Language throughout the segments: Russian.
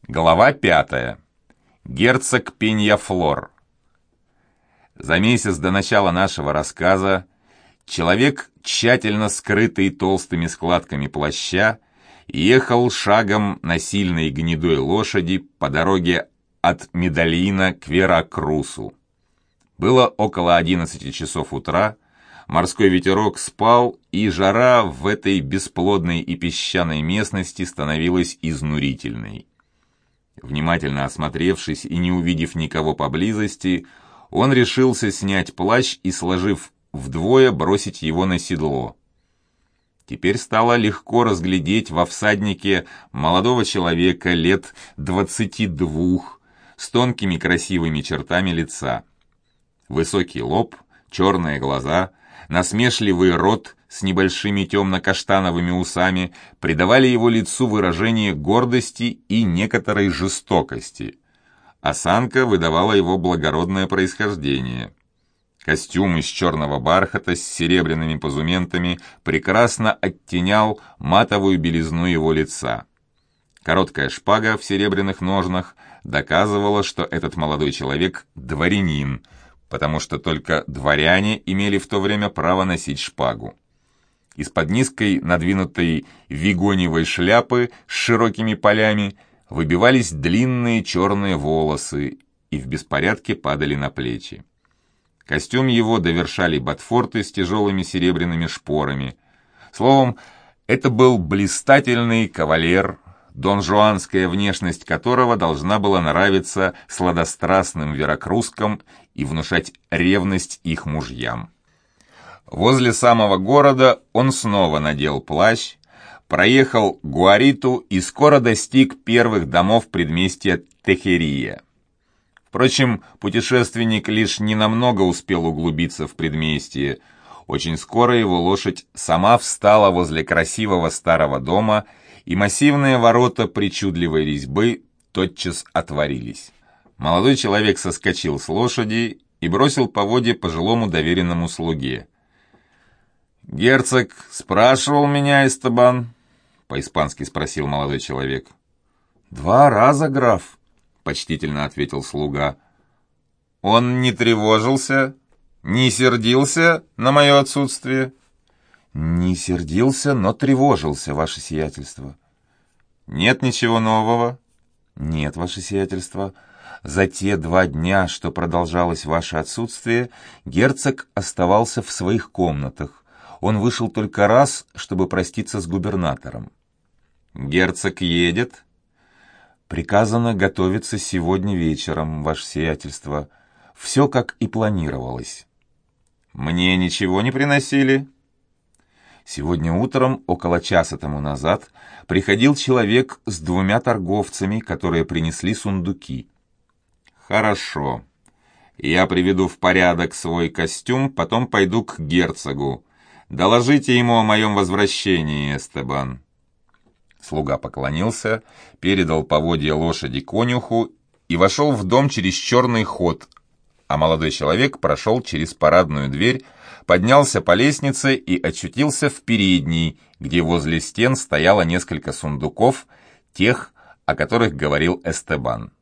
Глава 5. Герцог Пеньяфлор. За месяц до начала нашего рассказа человек, тщательно скрытый толстыми складками плаща, ехал шагом на сильной гнедой лошади по дороге от Медальина к Веракрусу. Было около 11 часов утра, морской ветерок спал, и жара в этой бесплодной и песчаной местности становилась изнурительной. Внимательно осмотревшись и не увидев никого поблизости, он решился снять плащ и, сложив вдвое, бросить его на седло. Теперь стало легко разглядеть во всаднике молодого человека лет 22 с тонкими красивыми чертами лица. Высокий лоб, черные глаза, насмешливый рот с небольшими темно-каштановыми усами придавали его лицу выражение гордости и некоторой жестокости. Осанка выдавала его благородное происхождение. Костюм из черного бархата с серебряными позументами прекрасно оттенял матовую белизну его лица. Короткая шпага в серебряных ножнах доказывала, что этот молодой человек – дворянин, потому что только дворяне имели в то время право носить шпагу. Из-под низкой надвинутой вигоневой шляпы с широкими полями выбивались длинные черные волосы и в беспорядке падали на плечи. Костюм его довершали ботфорты с тяжелыми серебряными шпорами. Словом, это был блистательный кавалер, донжуанская внешность которого должна была нравиться сладострастным веракрускам и внушать ревность их мужьям. Возле самого города он снова надел плащ, проехал Гуариту и скоро достиг первых домов предместья Техерия. Впрочем, путешественник лишь ненамного успел углубиться в предместье. Очень скоро его лошадь сама встала возле красивого старого дома, и массивные ворота причудливой резьбы тотчас отворились. Молодой человек соскочил с лошади и бросил поводья пожилому доверенному слуге. «Герцог спрашивал меня, Эстебан?» — по-испански спросил молодой человек. «2 раза, граф», — почтительно ответил слуга. «Он не тревожился, не сердился на мое отсутствие?» «Не сердился, но тревожился, ваше сиятельство». «Нет ничего нового?» «Нет, ваше сиятельство. За те 2 дня, что продолжалось ваше отсутствие, герцог оставался в своих комнатах. Он вышел только раз, чтобы проститься с губернатором». «Герцог едет?» «Приказано готовиться сегодня вечером, ваше сиятельство. Все, как и планировалось». «Мне ничего не приносили?» «Сегодня утром, около часа тому назад, приходил человек с 2 торговцами, которые принесли сундуки». «Хорошо. Я приведу в порядок свой костюм, потом пойду к герцогу. Доложите ему о моем возвращении, Эстебан». Слуга поклонился, передал поводья лошади конюху и вошел в дом через черный ход, а молодой человек прошел через парадную дверь, поднялся по лестнице и очутился в передней, где возле стен стояло несколько сундуков, тех, о которых говорил Эстебан.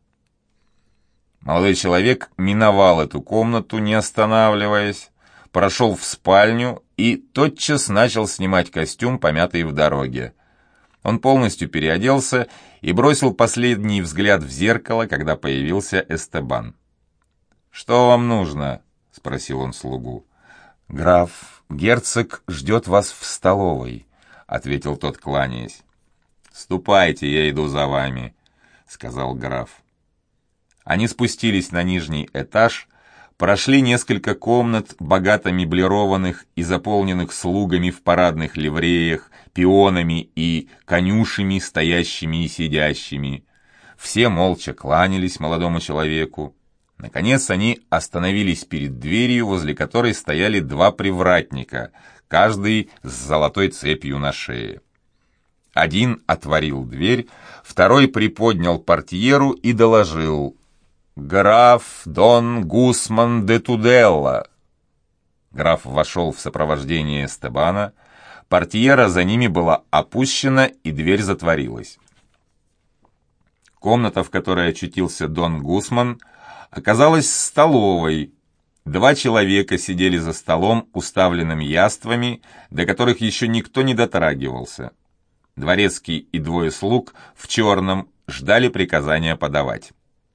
Молодой человек миновал эту комнату, не останавливаясь, прошел в спальню и тотчас начал снимать костюм, помятый в дороге. Он полностью переоделся и бросил последний взгляд в зеркало, когда появился Эстебан. «Что вам нужно?» — спросил он слугу. «Граф, герцог ждет вас в столовой», — ответил тот, кланяясь. «Ступайте, я иду за вами», — сказал граф. Они спустились на нижний этаж, прошли несколько комнат, богато меблированных и заполненных слугами в парадных ливреях, пионами и конюшами, стоящими и сидящими. Все молча кланялись молодому человеку. Наконец они остановились перед дверью, возле которой стояли 2 привратника, каждый с золотой цепью на шее. Один отворил дверь, второй приподнял портьеру и доложил: «Граф Дон Гусман де Туделла». Граф вошел в сопровождении Эстебана, портьера за ними была опущена, и дверь затворилась. Комната, в которой очутился Дон Гусман, оказалась столовой. 2 человека сидели за столом, уставленным яствами, до которых еще никто не дотрагивался. Дворецкий и 2 слуг в черном ждали приказания подавать.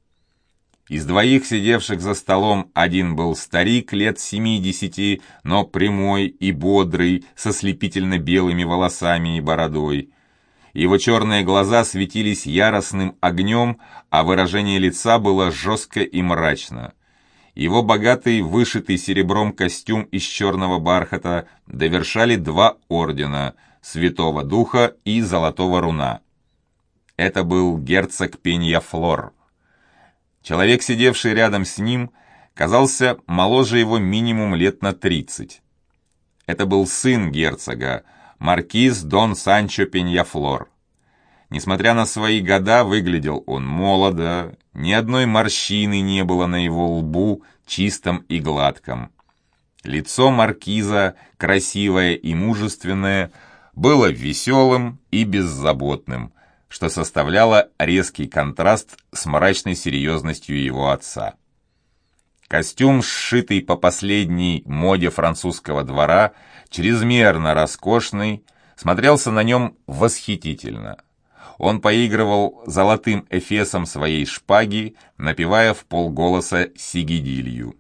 Из 2 сидевших за столом один был старик лет 70, но прямой и бодрый, со слепительно белыми волосами и бородой. Его черные глаза светились яростным огнем, а выражение лица было жестко и мрачно. Его богатый, вышитый серебром костюм из черного бархата довершали 2 ордена — Святого Духа и Золотого Руна. Это был герцог Пеньяфлор. Человек, сидевший рядом с ним, казался моложе его минимум лет на 30. Это был сын герцога, маркиз Дон Санчо Пеньяфлор. Несмотря на свои года, выглядел он молодо, ни одной морщины не было на его лбу, чистом и гладком. Лицо маркиза, красивое и мужественное, было веселым и беззаботным, что составляло резкий контраст с мрачной серьезностью его отца. Костюм, сшитый по последней моде французского двора, чрезмерно роскошный, смотрелся на нем восхитительно. Он поигрывал золотым эфесом своей шпаги, напевая вполголоса сигидилью.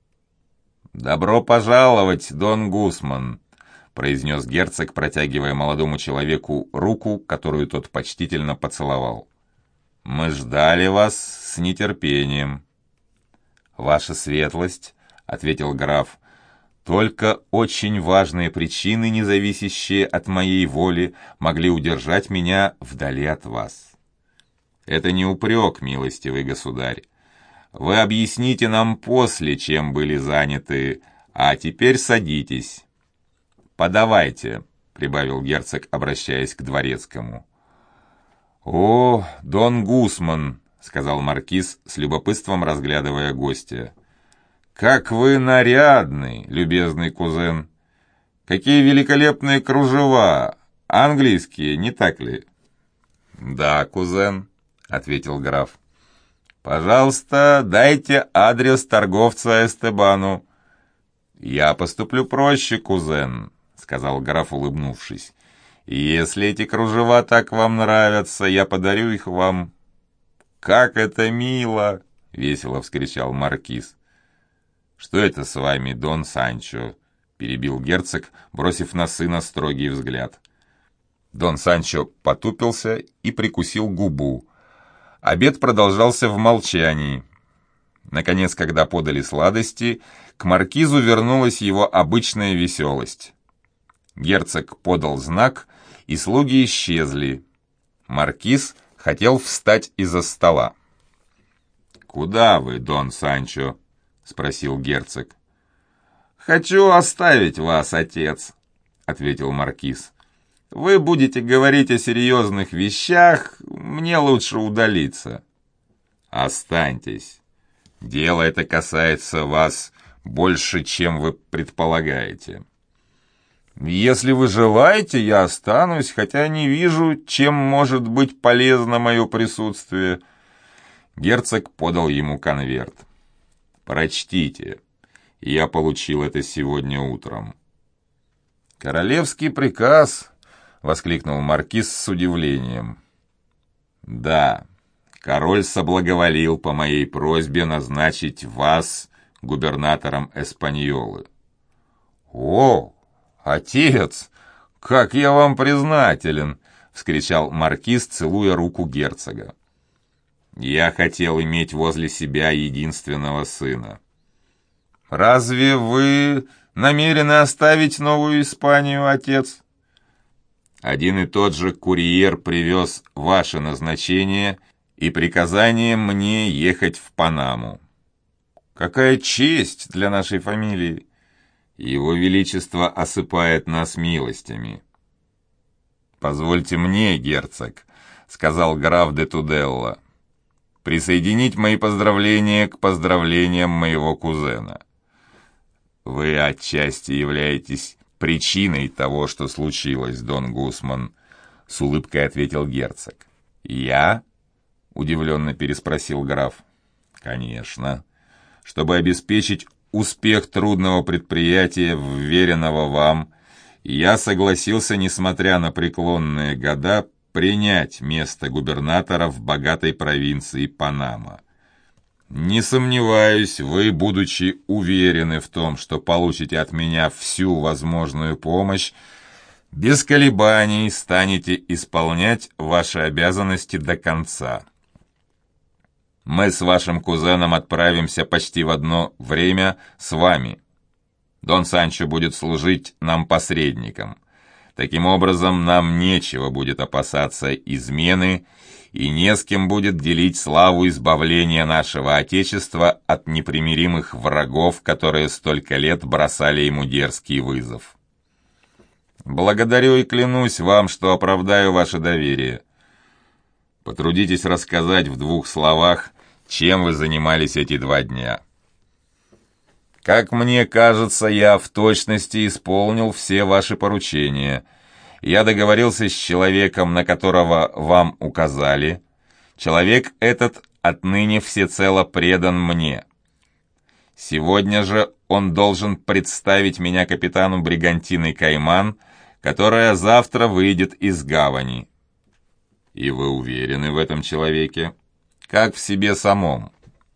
«Добро пожаловать, Дон Гусман», — произнес герцог, протягивая молодому человеку руку, которую тот почтительно поцеловал. «Мы ждали вас с нетерпением». «Ваша светлость», — ответил граф, — «только очень важные причины, не зависящие от моей воли, могли удержать меня вдали от вас». «Это не упрек, милостивый государь. Вы объясните нам после, чем были заняты, а теперь садитесь». «Подавайте», — прибавил герцог, обращаясь к дворецкому. «О, Дон Гусман», — сказал маркиз, с любопытством разглядывая гостя. «Как вы нарядный, любезный кузен! Какие великолепные кружева! Английские, не так ли?» «Да, кузен», — ответил граф. «Пожалуйста, дайте адрес торговца Эстебану». «Я поступлю проще, кузен», — сказал граф, улыбнувшись. «Если эти кружева так вам нравятся, я подарю их вам». «Как это мило!» — весело вскричал маркиз. «Что это с вами, Дон Санчо?» — перебил герцог, бросив на сына строгий взгляд. Дон Санчо потупился и прикусил губу. Обед продолжался в молчании. Наконец, когда подали сладости, к маркизу вернулась его обычная веселость. Герцог подал знак, и слуги исчезли. Маркиз хотел встать из-за стола. «Куда вы, Дон Санчо?» — спросил герцог. «Хочу оставить вас, отец», — ответил маркиз. «Вы будете говорить о серьезных вещах, мне лучше удалиться». «Останьтесь. Дело это касается вас больше, чем вы предполагаете». «Если вы желаете, я останусь, хотя не вижу, чем может быть полезно мое присутствие». Герцог подал ему конверт. «Прочтите. Я получил это сегодня утром». «Королевский приказ», — воскликнул маркиз с удивлением. «Да, король соблаговолил по моей просьбе назначить вас губернатором Эспаньолы». «О, отец, как я вам признателен!» — вскричал маркиз, целуя руку герцога. «Я хотел иметь возле себя единственного сына». «Разве вы намерены оставить Новую Испанию, отец?» «Один и тот же курьер привез ваше назначение и приказание мне ехать в Панаму». «Какая честь для нашей фамилии!» «Его Величество осыпает нас милостями». «Позвольте мне, герцог», — сказал граф де Туделло, «присоединить мои поздравления к поздравлениям моего кузена. Вы отчасти являетесь причиной того, что случилось, Дон Гусман», — с улыбкой ответил герцог. «Я? удивленно переспросил граф. «Конечно. Чтобы обеспечить успех трудного предприятия, вверенного вам, я согласился, несмотря на преклонные года, принять место губернатора в богатой провинции Панама. Не сомневаюсь, вы, будучи уверены в том, что получите от меня всю возможную помощь, без колебаний станете исполнять ваши обязанности до конца. Мы с вашим кузеном отправимся почти в одно время с вами. Дон Санчо будет служить нам посредником. Таким образом, нам нечего будет опасаться измены, и не с кем будет делить славу избавления нашего Отечества от непримиримых врагов, которые столько лет бросали ему дерзкий вызов. Благодарю и клянусь вам, что оправдаю ваше доверие. Потрудитесь рассказать в 2 словах, чем вы занимались эти 2 дня. Как мне кажется, я в точности исполнил все ваши поручения. Я договорился с человеком, на которого вам указали. Человек этот отныне всецело предан мне. Сегодня же он должен представить меня капитану бригантины «Кайман», которая завтра выйдет из гавани. И вы уверены в этом человеке, как в себе самом.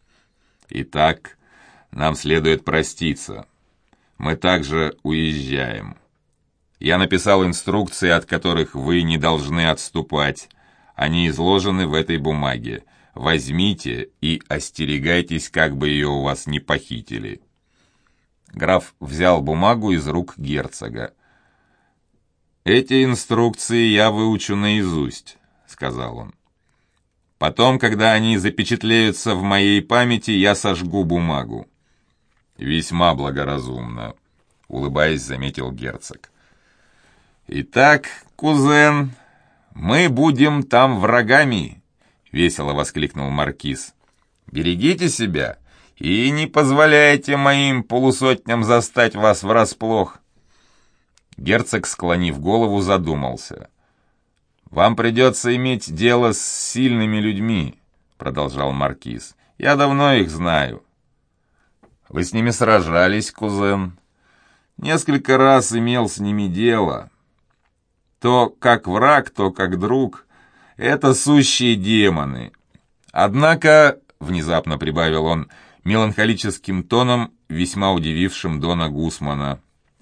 Итак, нам следует проститься. Мы также уезжаем. Я написал инструкции, от которых вы не должны отступать. Они изложены в этой бумаге. Возьмите и остерегайтесь, как бы ее у вас не похитили». Граф взял бумагу из рук герцога. «Эти инструкции я выучу наизусть», — сказал он. «Потом, когда они запечатлеются в моей памяти, я сожгу бумагу». «Весьма благоразумно», — улыбаясь, заметил герцог. «Итак, кузен, мы будем там врагами», — весело воскликнул маркиз. «Берегите себя и не позволяйте моим полусотням застать вас врасплох». Герцог, склонив голову, задумался. «Вам придется иметь дело с сильными людьми», — продолжал маркиз. «Я давно их знаю». «Вы с ними сражались, кузен?» «Несколько раз имел с ними дело. То как враг, то как друг. Это сущие демоны. Однако, — внезапно прибавил он меланхолическим тоном, весьма удивившим Дона Гусмана,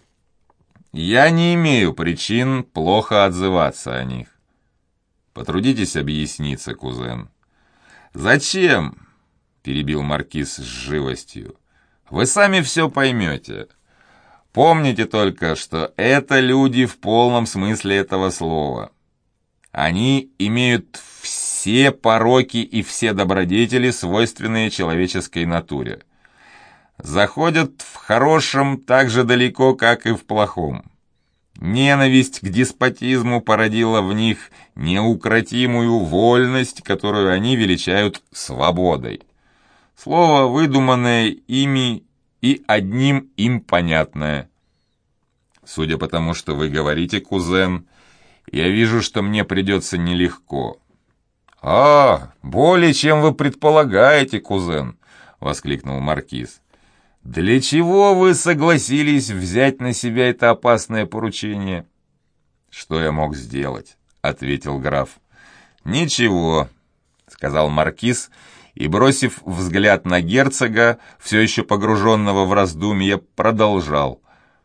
— я не имею причин плохо отзываться о них. Потрудитесь объясниться, кузен». «Зачем?» — перебил маркиз с живостью. «Вы сами все поймете. Помните только, что это люди в полном смысле этого слова. Они имеют все пороки и все добродетели, свойственные человеческой натуре. Заходят в хорошем так же далеко, как и в плохом. Ненависть к деспотизму породила в них неукротимую вольность, которую они величают свободой. Слово, выдуманное ими и одним им понятное. Судя по тому, что вы говорите, кузен, я вижу, что мне придется нелегко». Более чем вы предполагаете, кузен», — воскликнул маркиз. «Для чего вы согласились взять на себя это опасное поручение?» «Что я мог сделать?» — ответил граф. «Ничего», — сказал маркиз, и, бросив взгляд на герцога, все еще погруженного в раздумья, продолжал.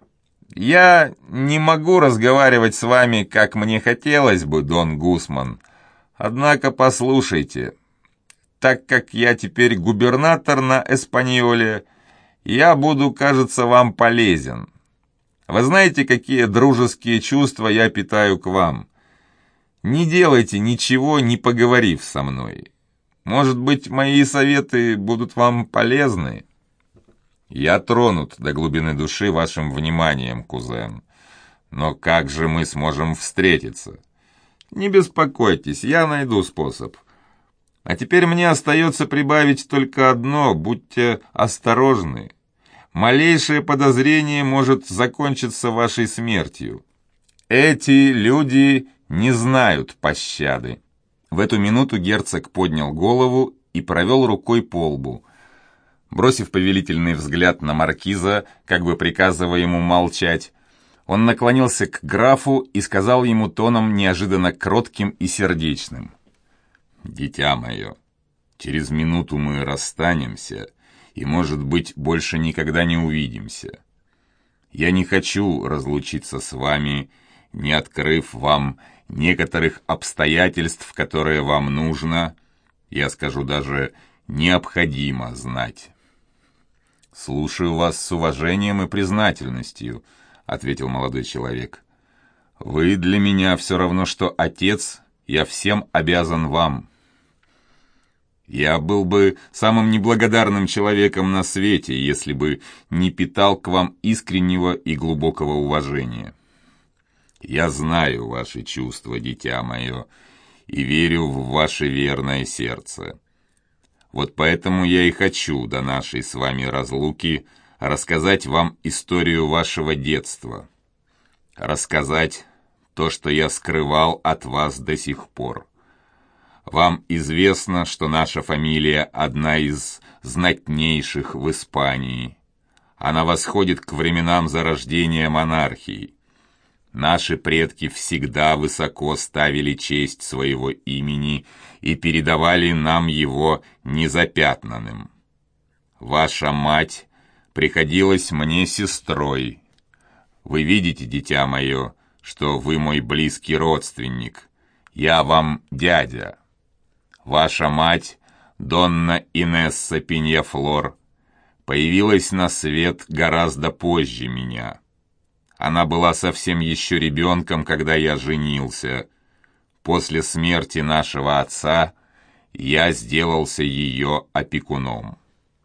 «Я не могу разговаривать с вами, как мне хотелось бы, Дон Гусман. Однако послушайте, так как я теперь губернатор на Эспаньоле, я буду, кажется, вам полезен. Вы знаете, какие дружеские чувства я питаю к вам. Не делайте ничего, не поговорив со мной. Может быть, мои советы будут вам полезны?» «Я тронут до глубины души вашим вниманием, кузен. Но как же мы сможем встретиться?» «Не беспокойтесь, я найду способ. А теперь мне остается прибавить только одно: будьте осторожны. Малейшее подозрение может закончиться вашей смертью. Эти люди не знают пощады». В эту минуту герцог поднял голову и провел рукой по лбу. Бросив повелительный взгляд на маркиза, как бы приказывая ему молчать, он наклонился к графу и сказал ему тоном неожиданно кротким и сердечным: «Дитя мое, через минуту мы расстанемся и, может быть, больше никогда не увидимся. Я не хочу разлучиться с вами, не открыв вам некоторых обстоятельств, которые вам нужно, я скажу даже, необходимо знать». «Слушаю вас с уважением и признательностью», — ответил молодой человек. «Вы для меня все равно, что отец, я всем обязан вам. Я был бы самым неблагодарным человеком на свете, если бы не питал к вам искреннего и глубокого уважения. Я знаю ваши чувства, дитя мое, и верю в ваше верное сердце. Вот поэтому я и хочу до нашей с вами разлуки рассказать вам историю вашего детства. Рассказать то, что я скрывал от вас до сих пор. Вам известно, что наша фамилия одна из знатнейших в Испании. Она восходит к временам зарождения монархии. Наши предки всегда высоко ставили честь своего имени и передавали нам его незапятнанным. Ваша мать приходилась мне сестрой. Вы видите, дитя мое, что вы мой близкий родственник. Я вам дядя. Ваша мать, Донна Инесса Пиньяфлор, появилась на свет гораздо позже меня. Она была совсем еще ребенком, когда я женился. После смерти нашего отца я сделался ее опекуном.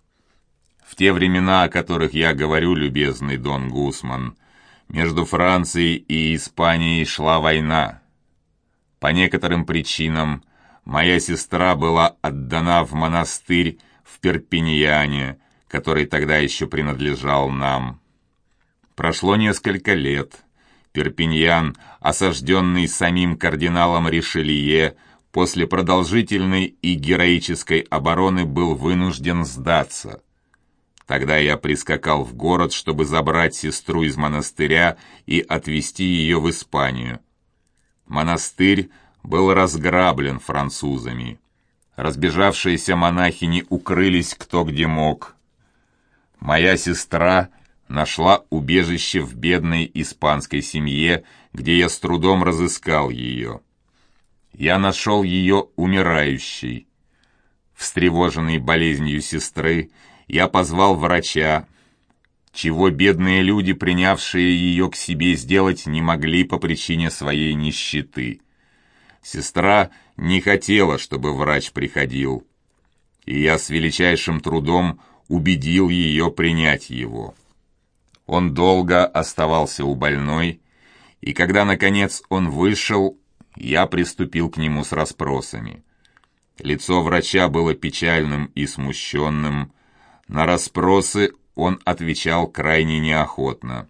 В те времена, о которых я говорю, любезный Дон Гусман, между Францией и Испанией шла война. По некоторым причинам моя сестра была отдана в монастырь в Перпиньяне, который тогда еще принадлежал нам. Прошло несколько лет. Перпиньян, осажденный самим кардиналом Ришелье, после продолжительной и героической обороны был вынужден сдаться. Тогда я прискакал в город, чтобы забрать сестру из монастыря и отвезти ее в Испанию. Монастырь был разграблен французами. Разбежавшиеся монахини укрылись кто где мог. Моя сестра нашла убежище в бедной испанской семье, где я с трудом разыскал ее. Я нашел ее умирающей. Встревоженный болезнью сестры, я позвал врача, чего бедные люди, принявшие ее к себе, сделать не могли по причине своей нищеты. Сестра не хотела, чтобы врач приходил, и я с величайшим трудом убедил ее принять его. Он долго оставался у больной, и когда, наконец, он вышел, я приступил к нему с расспросами. Лицо врача было печальным и смущенным. На расспросы он отвечал крайне неохотно.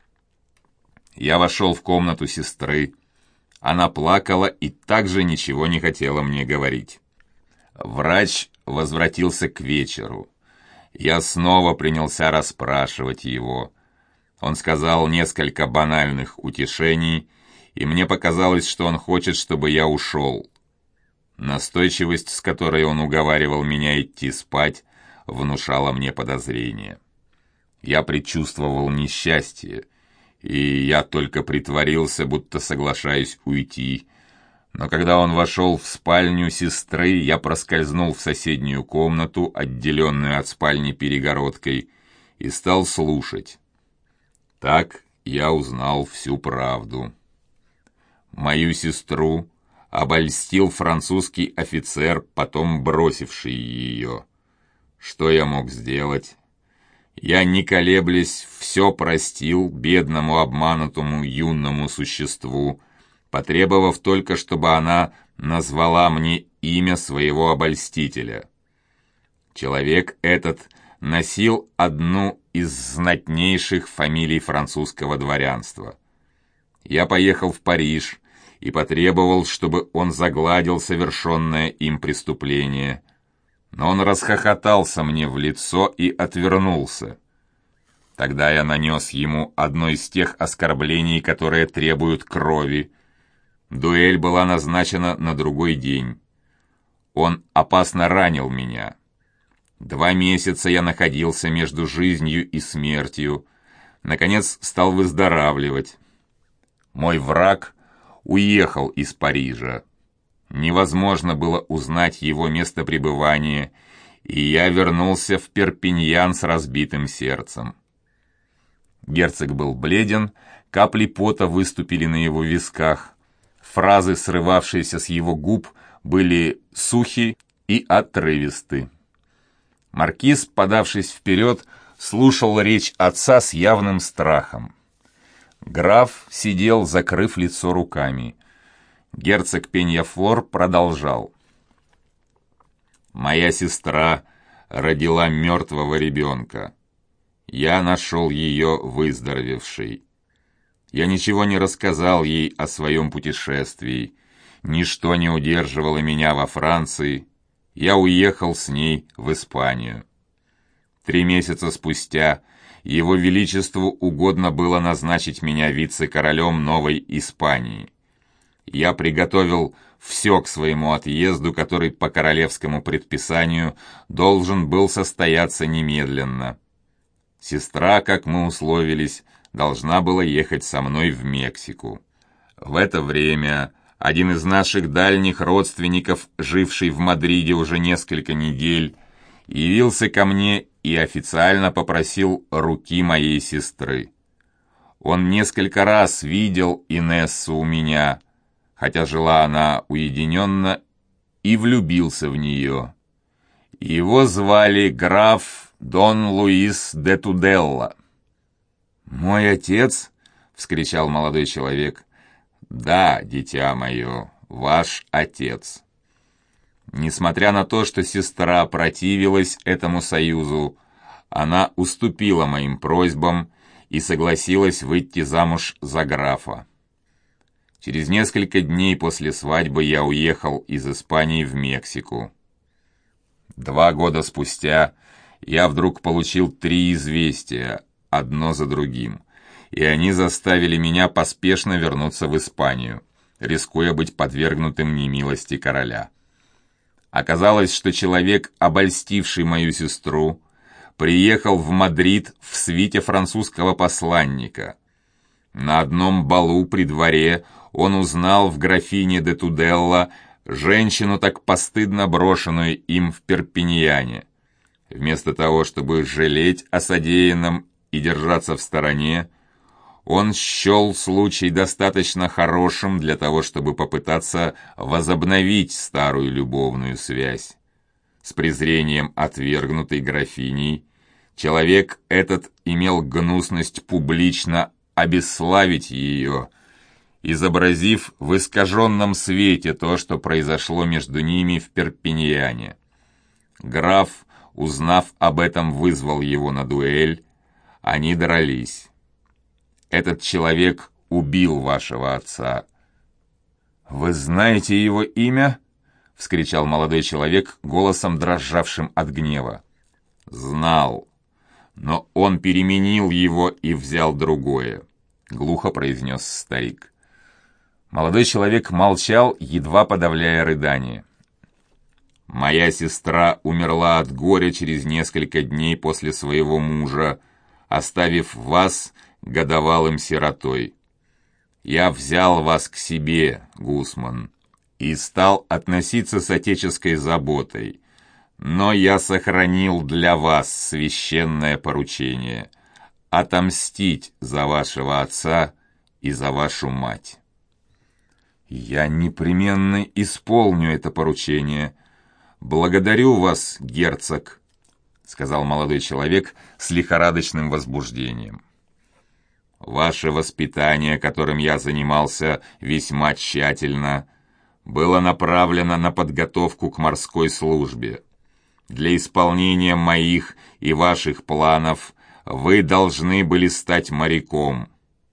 Я вошел в комнату сестры. Она плакала и также ничего не хотела мне говорить. Врач возвратился к вечеру. Я снова принялся расспрашивать его. Он сказал несколько банальных утешений, и мне показалось, что он хочет, чтобы я ушел. Настойчивость, с которой он уговаривал меня идти спать, внушала мне подозрение. Я предчувствовал несчастье, и я только притворился, будто соглашаюсь уйти. Но когда он вошел в спальню сестры, я проскользнул в соседнюю комнату, отделенную от спальни перегородкой, и стал слушать. Так я узнал всю правду. Мою сестру обольстил французский офицер, потом бросивший ее. Что я мог сделать? Я, не колеблясь, все простил бедному обманутому юному существу, потребовав только, чтобы она назвала мне имя своего обольстителя. Человек этот носил одну из знатнейших фамилий французского дворянства. Я поехал в Париж и потребовал, чтобы он загладил совершенное им преступление. Но он расхохотался мне в лицо и отвернулся. Тогда я нанес ему одно из тех оскорблений, которые требуют крови. Дуэль была назначена на другой день. Он опасно ранил меня. 2 месяца я находился между жизнью и смертью. Наконец стал выздоравливать. Мой враг уехал из Парижа. Невозможно было узнать его место пребывания, и я вернулся в Перпиньян с разбитым сердцем. Герцог был бледен, капли пота выступили на его висках. Фразы, срывавшиеся с его губ, были сухи и отрывисты. Маркиз, подавшись вперед, слушал речь отца с явным страхом. Граф сидел, закрыв лицо руками. Герцог Пеньяфор продолжал. «Моя сестра родила мертвого ребенка. Я нашел ее выздоровевшей. Я ничего не рассказал ей о своем путешествии. Ничто не удерживало меня во Франции. Я уехал с ней в Испанию. 3 месяца спустя Его Величеству угодно было назначить меня вице-королем Новой Испании. Я приготовил все к своему отъезду, который по королевскому предписанию должен был состояться немедленно. Сестра, как мы условились, должна была ехать со мной в Мексику. В это время один из наших дальних родственников, живший в Мадриде уже несколько недель, явился ко мне и официально попросил руки моей сестры. Он несколько раз видел Инессу у меня, хотя жила она уединенно, и влюбился в нее. Его звали граф Дон Луис де Туделла. «Мой отец?» — вскричал молодой человек. «Да, дитя мое, ваш отец». Несмотря на то, что сестра противилась этому союзу, она уступила моим просьбам и согласилась выйти замуж за графа. Через несколько дней после свадьбы я уехал из Испании в Мексику. 2 года спустя я вдруг получил 3 известия, одно за другим, и они заставили меня поспешно вернуться в Испанию, рискуя быть подвергнутым немилости короля. Оказалось, что человек, обольстивший мою сестру, приехал в Мадрид в свите французского посланника. На одном балу при дворе он узнал в графине де Туделла женщину, так постыдно брошенную им в Перпиньяне. Вместо того, чтобы жалеть о содеянном и держаться в стороне, он счел случай достаточно хорошим для того, чтобы попытаться возобновить старую любовную связь. С презрением отвергнутой графиней, человек этот имел гнусность публично обесславить ее, изобразив в искаженном свете то, что произошло между ними в Перпиньяне. Граф, узнав об этом, вызвал его на дуэль. Они дрались. Этот человек убил вашего отца». «Вы знаете его имя?» — вскричал молодой человек голосом, дрожавшим от гнева. «Знал, но он переменил его и взял другое», — глухо произнес старик. Молодой человек молчал, едва подавляя рыдание. «Моя сестра умерла от горя через несколько дней после своего мужа, оставив вас годовалым сиротой. Я взял вас к себе, Гусман, и стал относиться с отеческой заботой, но я сохранил для вас священное поручение — отомстить за вашего отца и за вашу мать». «Я непременно исполню это поручение. Благодарю вас, герцог», — сказал молодой человек с лихорадочным возбуждением. «Ваше воспитание, которым я занимался весьма тщательно, было направлено на подготовку к морской службе. Для исполнения моих и ваших планов вы должны были стать моряком.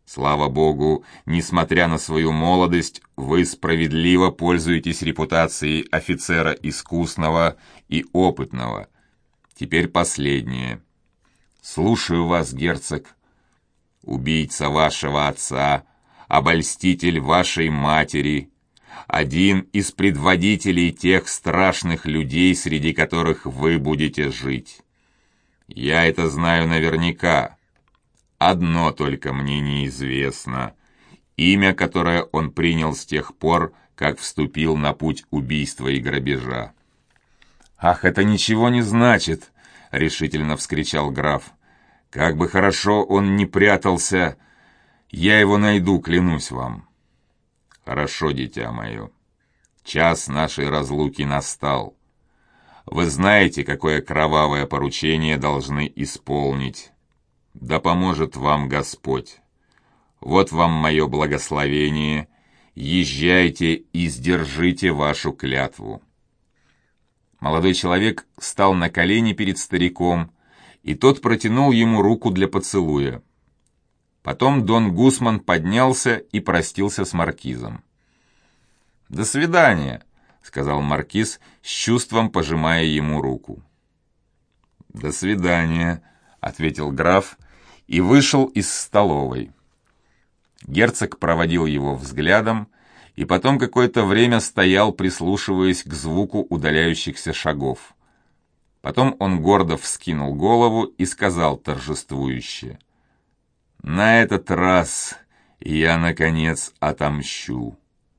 Слава Богу, несмотря на свою молодость, вы справедливо пользуетесь репутацией офицера искусного и опытного. Теперь последнее. Слушаю вас, герцог. Убийца вашего отца, обольститель вашей матери, один из предводителей тех страшных людей, среди которых вы будете жить. Я это знаю наверняка. Одно только мне неизвестно. Имя, которое он принял с тех пор, как вступил на путь убийства и грабежа. «Ах, это ничего не значит!» — решительно вскричал граф. «Как бы хорошо он ни прятался, я его найду, клянусь вам». «Хорошо, дитя мое. Час нашей разлуки настал. Вы знаете, какое кровавое поручение должны исполнить. Да поможет вам Господь. Вот вам мое благословение. Езжайте и сдержите вашу клятву». Молодой человек встал на колени перед стариком, и тот протянул ему руку для поцелуя. Потом Дон Гусман поднялся и простился с маркизом. «До свидания», — сказал маркиз, с чувством пожимая ему руку. «До свидания», — ответил граф и вышел из столовой. Герцог проводил его взглядом и потом какое-то время стоял, прислушиваясь к звуку удаляющихся шагов. Потом он гордо вскинул голову и сказал торжествующе: «На этот раз я, наконец, отомщу».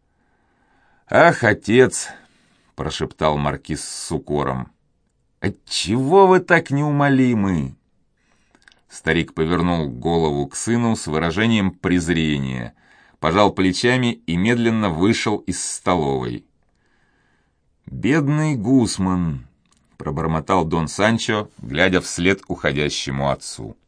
«Ах, отец!» — прошептал маркиз с укором. «Отчего вы так неумолимы?» Старик повернул голову к сыну с выражением презрения, пожал плечами и медленно вышел из столовой. «Бедный Гусман!» — пробормотал Дон Санчо, глядя вслед уходящему отцу.